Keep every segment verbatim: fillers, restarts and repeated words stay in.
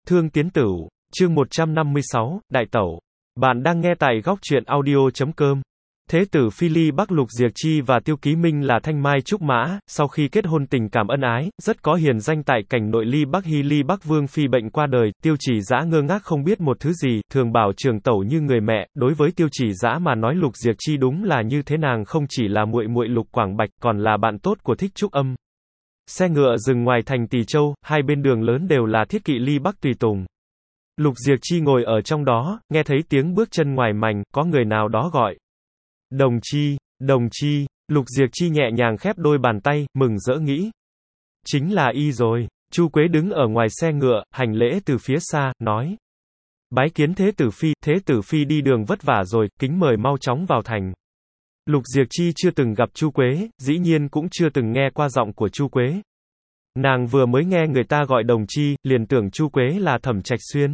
Thương Tiến Tửu, chương một trăm năm mươi sáu, Đại Tẩu. Bạn đang nghe tại góc truyện audio chấm com. Thế tử phi Ly Bắc Lục Diệc Chi và Tiêu Ký Minh là thanh mai trúc mã, sau khi kết hôn tình cảm ân ái, rất có hiền danh tại cảnh nội. Ly Bắc Hy Ly Bắc Vương phi bệnh qua đời, Tiêu Chỉ Dã ngơ ngác không biết một thứ gì, thường bảo Trường Tẩu như người mẹ. Đối với Tiêu Chỉ Dã mà nói, Lục Diệc Chi đúng là như thế, nàng không chỉ là muội muội Lục Quảng Bạch, còn là bạn tốt của Thích Trúc Âm. Xe ngựa dừng ngoài thành Tỳ Châu, hai bên đường lớn đều là thiết kỵ Ly Bắc tùy tùng. Lục Diệc Chi ngồi ở trong đó, nghe thấy tiếng bước chân ngoài mành, có người nào đó gọi. Đồng Chi, Đồng Chi. Lục Diệc Chi nhẹ nhàng khép đôi bàn tay, mừng rỡ nghĩ. Chính là y rồi. Chu Quế đứng ở ngoài xe ngựa, hành lễ từ phía xa, nói. Bái kiến Thế tử phi, Thế tử phi đi đường vất vả rồi, kính mời mau chóng vào thành. Lục Diệc Chi chưa từng gặp Chu Quế, dĩ nhiên cũng chưa từng nghe qua giọng của Chu Quế. Nàng vừa mới nghe người ta gọi Đồng Chi, liền tưởng Chu Quế là Thẩm Trạch Xuyên.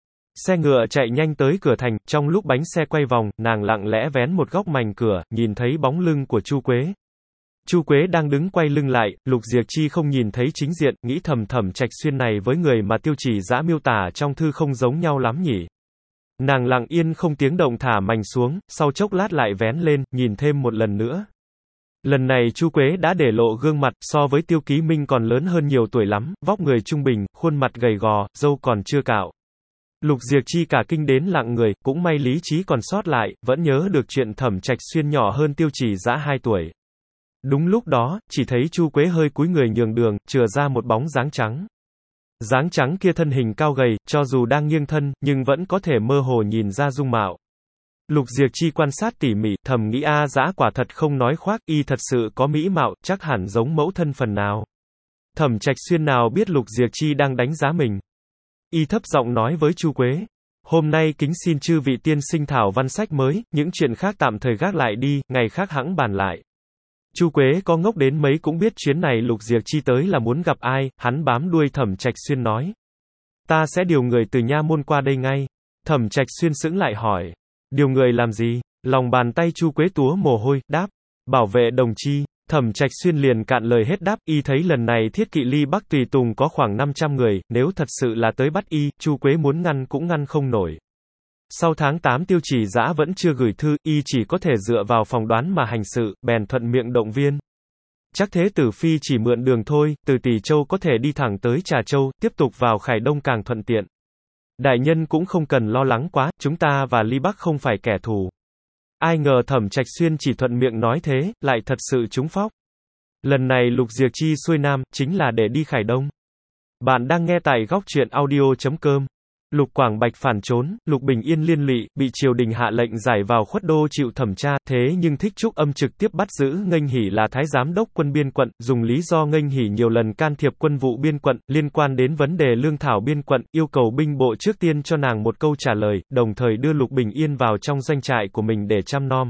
Xe ngựa chạy nhanh tới cửa thành, trong lúc bánh xe quay vòng, nàng lặng lẽ vén một góc mành cửa, nhìn thấy bóng lưng của Chu Quế. Chu Quế đang đứng quay lưng lại, Lục Diệc Chi không nhìn thấy chính diện, nghĩ thầm Thẩm Trạch Xuyên này với người mà Tiêu Chỉ Dã miêu tả trong thư không giống nhau lắm nhỉ. Nàng lặng yên không tiếng động thả mành xuống, sau chốc lát lại vén lên, nhìn thêm một lần nữa. Lần này Chu Quế đã để lộ gương mặt, so với Tiêu Ký Minh còn lớn hơn nhiều tuổi lắm, vóc người trung bình, khuôn mặt gầy gò, râu còn chưa cạo. Lục Diệc Chi cả kinh đến lặng người, cũng may lý trí còn sót lại, vẫn nhớ được chuyện Thẩm Trạch Xuyên nhỏ hơn Tiêu Chỉ Dã hai tuổi. Đúng lúc đó, chỉ thấy Chu Quế hơi cúi người nhường đường, chừa ra một bóng dáng trắng. Dáng trắng kia thân hình cao gầy, cho dù đang nghiêng thân, nhưng vẫn có thể mơ hồ nhìn ra dung mạo. Lục Diệc Chi quan sát tỉ mỉ, thầm nghĩ a Dã quả thật không nói khoác, y thật sự có mỹ mạo, chắc hẳn giống mẫu thân phần nào. Thẩm Trạch Xuyên nào biết Lục Diệc Chi đang đánh giá mình. Y thấp giọng nói với Chu Quế. Hôm nay kính xin chư vị tiên sinh thảo văn sách mới, những chuyện khác tạm thời gác lại đi, ngày khác hẵng bàn lại. Chu Quế có ngốc đến mấy cũng biết chuyến này Lục Diệc Chi tới là muốn gặp ai, hắn bám đuôi Thẩm Trạch Xuyên nói. Ta sẽ điều người từ nha môn qua đây ngay. Thẩm Trạch Xuyên sững lại hỏi. Điều người làm gì? Lòng bàn tay Chu Quế túa mồ hôi, đáp. Bảo vệ Đồng Chi. Thẩm Trạch Xuyên liền cạn lời hết đáp, y thấy lần này thiết kỵ Ly Bắc tùy tùng có khoảng năm trăm người, nếu thật sự là tới bắt y, Chu Quế muốn ngăn cũng ngăn không nổi. Sau tháng tám Tiêu Chỉ Dã vẫn chưa gửi thư, y chỉ có thể dựa vào phỏng đoán mà hành sự, bèn thuận miệng động viên. Chắc Thế tử phi chỉ mượn đường thôi, từ Tỳ Châu có thể đi thẳng tới Trà Châu, tiếp tục vào Khải Đông càng thuận tiện. Đại nhân cũng không cần lo lắng quá, chúng ta và Ly Bắc không phải kẻ thù. Ai ngờ Thẩm Trạch Xuyên chỉ thuận miệng nói thế, lại thật sự trúng phóc. Lần này Lục Diệc Chi xuôi nam, chính là để đi Khải Đông. Bạn đang nghe tại góc truyện audio chấm com. Lục Quảng Bạch phản trốn, Lục Bình Yên liên lụy, bị triều đình hạ lệnh giải vào khuất đô chịu thẩm tra, thế nhưng Thích Trúc Âm trực tiếp bắt giữ Nghênh Hỉ là thái giám đốc quân biên quận, dùng lý do Nghênh Hỉ nhiều lần can thiệp quân vụ biên quận, liên quan đến vấn đề lương thảo biên quận, yêu cầu binh bộ trước tiên cho nàng một câu trả lời, đồng thời đưa Lục Bình Yên vào trong doanh trại của mình để chăm nom.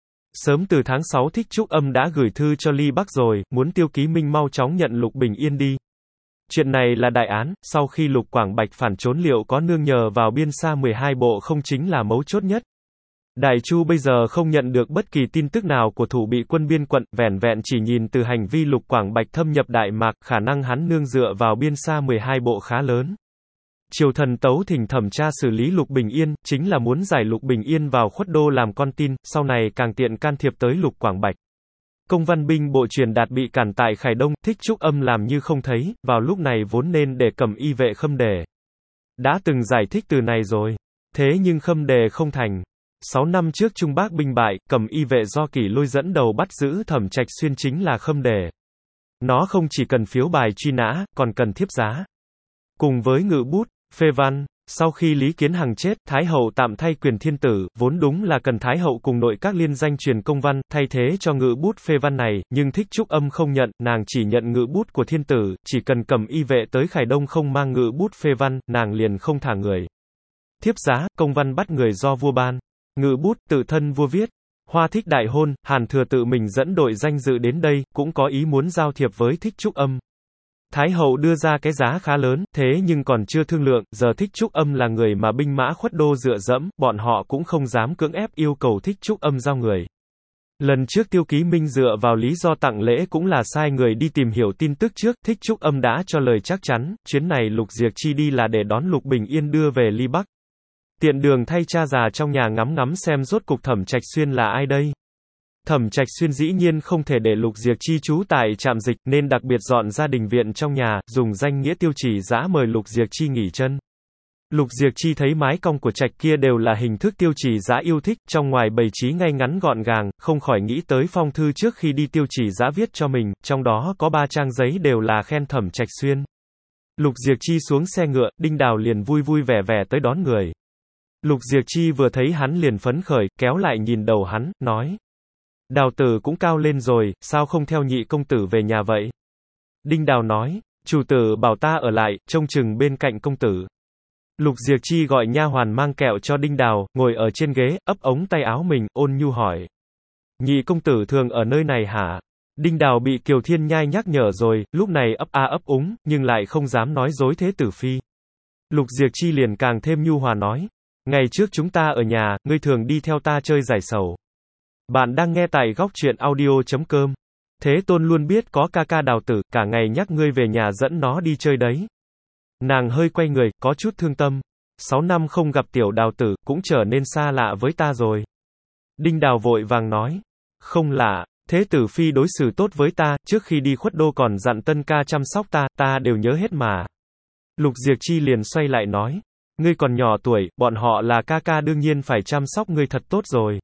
Sớm từ tháng sáu Thích Trúc Âm đã gửi thư cho Ly Bắc rồi, muốn Tiêu Ký Minh mau chóng nhận Lục Bình Yên đi. Chuyện này là đại án, sau khi Lục Quảng Bạch phản trốn liệu có nương nhờ vào biên xa mười hai bộ không chính là mấu chốt nhất. Đại Chu bây giờ không nhận được bất kỳ tin tức nào của thủ bị quân biên quận, vẻn vẹn chỉ nhìn từ hành vi Lục Quảng Bạch thâm nhập Đại Mạc, khả năng hắn nương dựa vào biên xa mười hai bộ khá lớn. Triều thần tấu thỉnh thẩm tra xử lý Lục Bình Yên, chính là muốn giải Lục Bình Yên vào khuất đô làm con tin, sau này càng tiện can thiệp tới Lục Quảng Bạch. Công văn binh bộ truyền đạt bị cản tại Khải Đông, Thích Trúc Âm làm như không thấy, vào lúc này vốn nên để Cẩm Y vệ Khâm Đề. Đã từng giải thích từ này rồi. Thế nhưng Khâm Đề không thành. Sáu năm trước Trung Bắc binh bại, Cẩm Y vệ do Kỷ Lôi dẫn đầu bắt giữ Thẩm Trạch Xuyên chính là Khâm Đề. Nó không chỉ cần phiếu bài truy nã, còn cần thiếp giá. Cùng với ngự bút, phê văn. Sau khi Lý Kiến Hằng chết, Thái hậu tạm thay quyền thiên tử, vốn đúng là cần Thái hậu cùng nội các liên danh truyền công văn, thay thế cho ngự bút phê văn này, nhưng Thích Trúc Âm không nhận, nàng chỉ nhận ngự bút của thiên tử, chỉ cần Cẩm Y vệ tới Khải Đông không mang ngự bút phê văn, nàng liền không thả người. Thiếp giá, công văn bắt người do vua ban. Ngự bút, tự thân vua viết. Hoa thích đại hôn, Hàn Thừa tự mình dẫn đội danh dự đến đây, cũng có ý muốn giao thiệp với Thích Trúc Âm. Thái hậu đưa ra cái giá khá lớn, thế nhưng còn chưa thương lượng, giờ Thích Trúc Âm là người mà binh mã khuất đô dựa dẫm, bọn họ cũng không dám cưỡng ép yêu cầu Thích Trúc Âm giao người. Lần trước Tiêu Ký Minh dựa vào lý do tặng lễ cũng là sai người đi tìm hiểu tin tức trước, Thích Trúc Âm đã cho lời chắc chắn, chuyến này Lục Diệc Chi đi là để đón Lục Bình Yên đưa về Ly Bắc. Tiện đường thay cha già trong nhà ngắm ngắm xem rốt cục Thẩm Trạch Xuyên là ai đây. Thẩm Trạch Xuyên dĩ nhiên không thể để Lục Diệc Chi trú tại trạm dịch, nên đặc biệt dọn ra đình viện trong nhà, dùng danh nghĩa Tiêu Chỉ Dã mời Lục Diệc Chi nghỉ chân. Lục Diệc Chi thấy mái cong của trạch kia đều là hình thức Tiêu Chỉ Dã yêu thích, trong ngoài bày trí ngay ngắn gọn gàng, không khỏi nghĩ tới phong thư trước khi đi Tiêu Chỉ Dã viết cho mình, trong đó có ba trang giấy đều là khen Thẩm Trạch Xuyên. Lục Diệc Chi xuống xe ngựa, Đinh Đào liền vui vui vẻ vẻ tới đón người. Lục Diệc Chi vừa thấy hắn liền phấn khởi, kéo lại nhìn đầu hắn, nói: Đào tử cũng cao lên rồi, sao không theo nhị công tử về nhà vậy? Đinh Đào nói: Chủ tử bảo ta ở lại, trông chừng bên cạnh công tử. Lục Diệc Chi gọi nha hoàn mang kẹo cho Đinh Đào, ngồi ở trên ghế, ấp ống tay áo mình, ôn nhu hỏi: Nhị công tử thường ở nơi này hả? Đinh Đào bị Kiều Thiên Nhai nhắc nhở rồi, lúc này ấp a ấp úng, nhưng lại không dám nói dối thế tử phi. Lục Diệc Chi liền càng thêm nhu hòa nói: Ngày trước chúng ta ở nhà, ngươi thường đi theo ta chơi giải sầu. Bạn đang nghe tại góc truyện audio chấm com. Thế Tôn luôn biết có ca ca Đào tử, cả ngày nhắc ngươi về nhà dẫn nó đi chơi đấy. Nàng hơi quay người, có chút thương tâm. Sáu năm không gặp tiểu Đào tử, cũng trở nên xa lạ với ta rồi. Đinh Đào vội vàng nói: Không lạ, thế tử phi đối xử tốt với ta, trước khi đi khuất đô còn dặn tân ca chăm sóc ta, ta đều nhớ hết mà. Lục Diệc Chi liền xoay lại nói: Ngươi còn nhỏ tuổi, bọn họ là ca ca đương nhiên phải chăm sóc ngươi thật tốt rồi.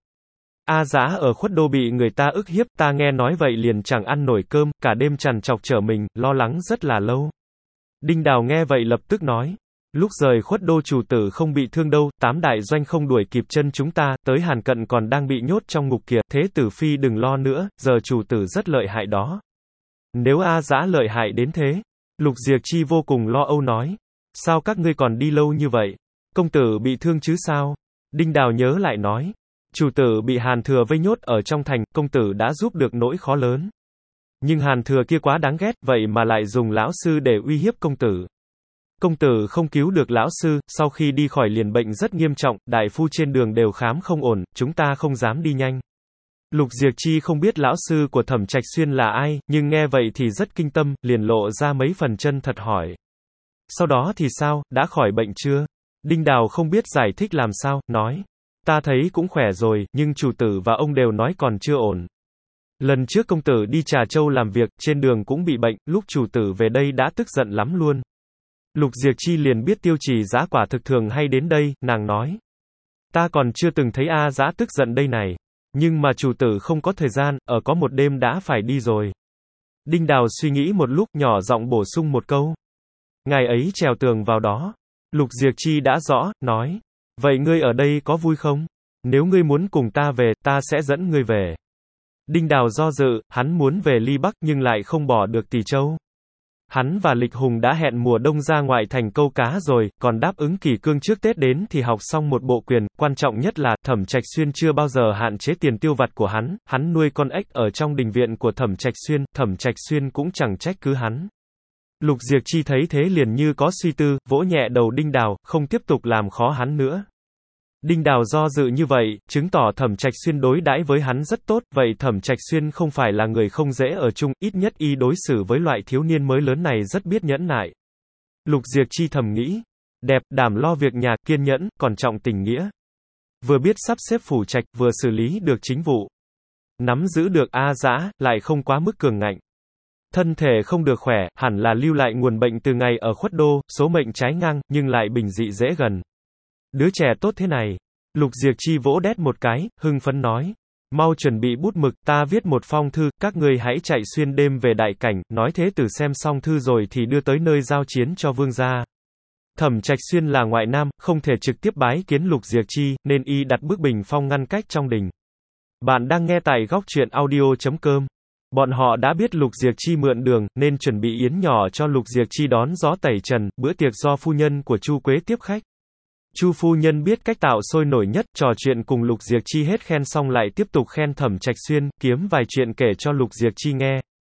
A Dã ở khuất đô bị người ta ức hiếp, ta nghe nói vậy liền chẳng ăn nổi cơm, cả đêm trằn trọc trở mình, lo lắng rất là lâu. Đinh Đào nghe vậy lập tức nói: Lúc rời khuất đô chủ tử không bị thương đâu, tám đại doanh không đuổi kịp chân chúng ta, tới Hàn Cận còn đang bị nhốt trong ngục kia, thế tử phi đừng lo nữa, giờ chủ tử rất lợi hại đó. Nếu A Dã lợi hại đến thế, Lục Diệc Chi vô cùng lo âu nói: Sao các ngươi còn đi lâu như vậy? Công tử bị thương chứ sao? Đinh Đào nhớ lại nói: Chủ tử bị Hàn Thừa vây nhốt ở trong thành, công tử đã giúp được nỗi khó lớn. Nhưng Hàn Thừa kia quá đáng ghét, vậy mà lại dùng lão sư để uy hiếp công tử. Công tử không cứu được lão sư, sau khi đi khỏi liền bệnh rất nghiêm trọng, đại phu trên đường đều khám không ổn, chúng ta không dám đi nhanh. Lục Diệc Chi không biết lão sư của Thẩm Trạch Xuyên là ai, nhưng nghe vậy thì rất kinh tâm, liền lộ ra mấy phần chân thật hỏi: Sau đó thì sao, đã khỏi bệnh chưa? Đinh Đào không biết giải thích làm sao, nói: Ta thấy cũng khỏe rồi, nhưng chủ tử và ông đều nói còn chưa ổn. Lần trước công tử đi Trà Châu làm việc, trên đường cũng bị bệnh, lúc chủ tử về đây đã tức giận lắm luôn. Lục Diệc Chi liền biết Tiêu Chỉ Dã quả thực thường hay đến đây, nàng nói: Ta còn chưa từng thấy A Dã tức giận đây này. Nhưng mà chủ tử không có thời gian, ở có một đêm đã phải đi rồi. Đinh Đào suy nghĩ một lúc, nhỏ giọng bổ sung một câu: Ngày ấy trèo tường vào đó. Lục Diệc Chi đã rõ, nói: Vậy ngươi ở đây có vui không? Nếu ngươi muốn cùng ta về, ta sẽ dẫn ngươi về. Đinh Đào do dự, hắn muốn về Ly Bắc nhưng lại không bỏ được Tỳ Châu. Hắn và Lịch Hùng đã hẹn mùa đông ra ngoại thành câu cá rồi, còn đáp ứng Kỷ Cương trước Tết đến thì học xong một bộ quyền, quan trọng nhất là, Thẩm Trạch Xuyên chưa bao giờ hạn chế tiền tiêu vặt của hắn, hắn nuôi con ếch ở trong đình viện của Thẩm Trạch Xuyên, Thẩm Trạch Xuyên cũng chẳng trách cứ hắn. Lục Diệc Chi thấy thế liền như có suy tư, vỗ nhẹ đầu Đinh Đào, không tiếp tục làm khó hắn nữa. Đinh Đào do dự như vậy, chứng tỏ Thẩm Trạch Xuyên đối đãi với hắn rất tốt, vậy Thẩm Trạch Xuyên không phải là người không dễ ở chung, ít nhất y đối xử với loại thiếu niên mới lớn này rất biết nhẫn nại. Lục Diệc Chi thầm nghĩ: Đẹp, đảm lo việc nhà, kiên nhẫn, còn trọng tình nghĩa. Vừa biết sắp xếp phủ trạch, vừa xử lý được chính vụ. Nắm giữ được A Dã, lại không quá mức cường ngạnh. Thân thể không được khỏe, hẳn là lưu lại nguồn bệnh từ ngày ở khuất đô, số mệnh trái ngang, nhưng lại bình dị dễ gần. Đứa trẻ tốt thế này. Lục Diệc Chi vỗ đét một cái, hưng phấn nói: Mau chuẩn bị bút mực, ta viết một phong thư, các ngươi hãy chạy xuyên đêm về đại cảnh, nói thế tử xem xong thư rồi thì đưa tới nơi giao chiến cho vương gia. Thẩm Trạch Xuyên là ngoại nam, không thể trực tiếp bái kiến Lục Diệc Chi, nên y đặt bức bình phong ngăn cách trong đình. Bạn đang nghe tại góc truyện audio chấm com. Bọn họ đã biết Lục Diệc Chi mượn đường, nên chuẩn bị yến nhỏ cho Lục Diệc Chi đón gió tẩy trần, bữa tiệc do phu nhân của Chu Quế tiếp khách. Chu phu nhân biết cách tạo sôi nổi nhất, trò chuyện cùng Lục Diệc Chi hết khen xong lại tiếp tục khen Thẩm Trạch Xuyên, kiếm vài chuyện kể cho Lục Diệc Chi nghe.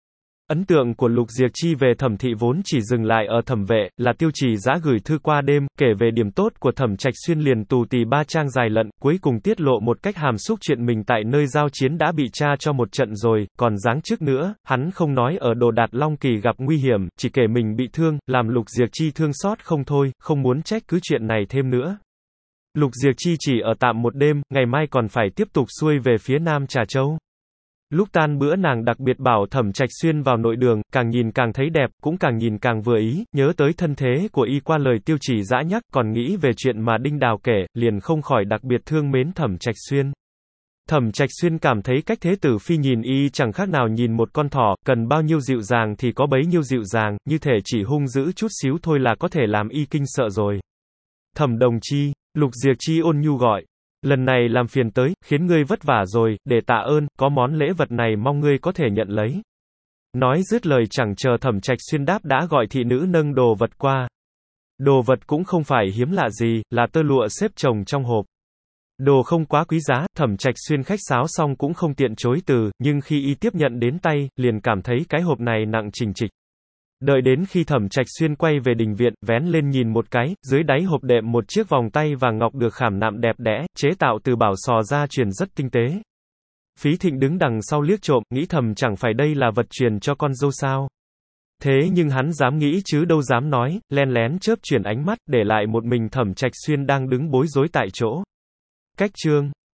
Ấn tượng của Lục Diệc Chi về Thẩm Thị vốn chỉ dừng lại ở Thẩm Vệ, là Tiêu Chỉ Dã gửi thư qua đêm, kể về điểm tốt của Thẩm Trạch Xuyên liền tù tì ba trang dài lận, cuối cùng tiết lộ một cách hàm xúc chuyện mình tại nơi giao chiến đã bị tra cho một trận rồi, còn giáng chức nữa, hắn không nói ở Đồ Đạt Long Kỳ gặp nguy hiểm, chỉ kể mình bị thương, làm Lục Diệc Chi thương xót không thôi, không muốn trách cứ chuyện này thêm nữa. Lục Diệc Chi chỉ ở tạm một đêm, ngày mai còn phải tiếp tục xuôi về phía Nam Trà Châu. Lúc tan bữa nàng đặc biệt bảo Thẩm Trạch Xuyên vào nội đường, càng nhìn càng thấy đẹp, cũng càng nhìn càng vừa ý, nhớ tới thân thế của y qua lời Tiêu Chỉ Dã nhắc, còn nghĩ về chuyện mà Đinh Đào kể, liền không khỏi đặc biệt thương mến Thẩm Trạch Xuyên. Thẩm Trạch Xuyên cảm thấy cách thế tử phi nhìn y chẳng khác nào nhìn một con thỏ, cần bao nhiêu dịu dàng thì có bấy nhiêu dịu dàng, như thể chỉ hung dữ chút xíu thôi là có thể làm y kinh sợ rồi. Thẩm đồng chi, Lục Diệc Chi ôn nhu gọi. Lần này làm phiền tới, khiến ngươi vất vả rồi, để tạ ơn, có món lễ vật này mong ngươi có thể nhận lấy. Nói dứt lời chẳng chờ Thẩm Trạch Xuyên đáp đã gọi thị nữ nâng đồ vật qua. Đồ vật cũng không phải hiếm lạ gì, là tơ lụa xếp chồng trong hộp. Đồ không quá quý giá, Thẩm Trạch Xuyên khách sáo xong cũng không tiện chối từ, nhưng khi y tiếp nhận đến tay, liền cảm thấy cái hộp này nặng chình chịch. Đợi đến khi Thẩm Trạch Xuyên quay về đình viện, vén lên nhìn một cái, dưới đáy hộp đệm một chiếc vòng tay vàng ngọc được khảm nạm đẹp đẽ, chế tạo từ bảo sò gia truyền rất tinh tế. Phí Thịnh đứng đằng sau liếc trộm, nghĩ thầm chẳng phải đây là vật truyền cho con dâu sao. Thế nhưng hắn dám nghĩ chứ đâu dám nói, len lén chớp chuyển ánh mắt, để lại một mình Thẩm Trạch Xuyên đang đứng bối rối tại chỗ. Cách chương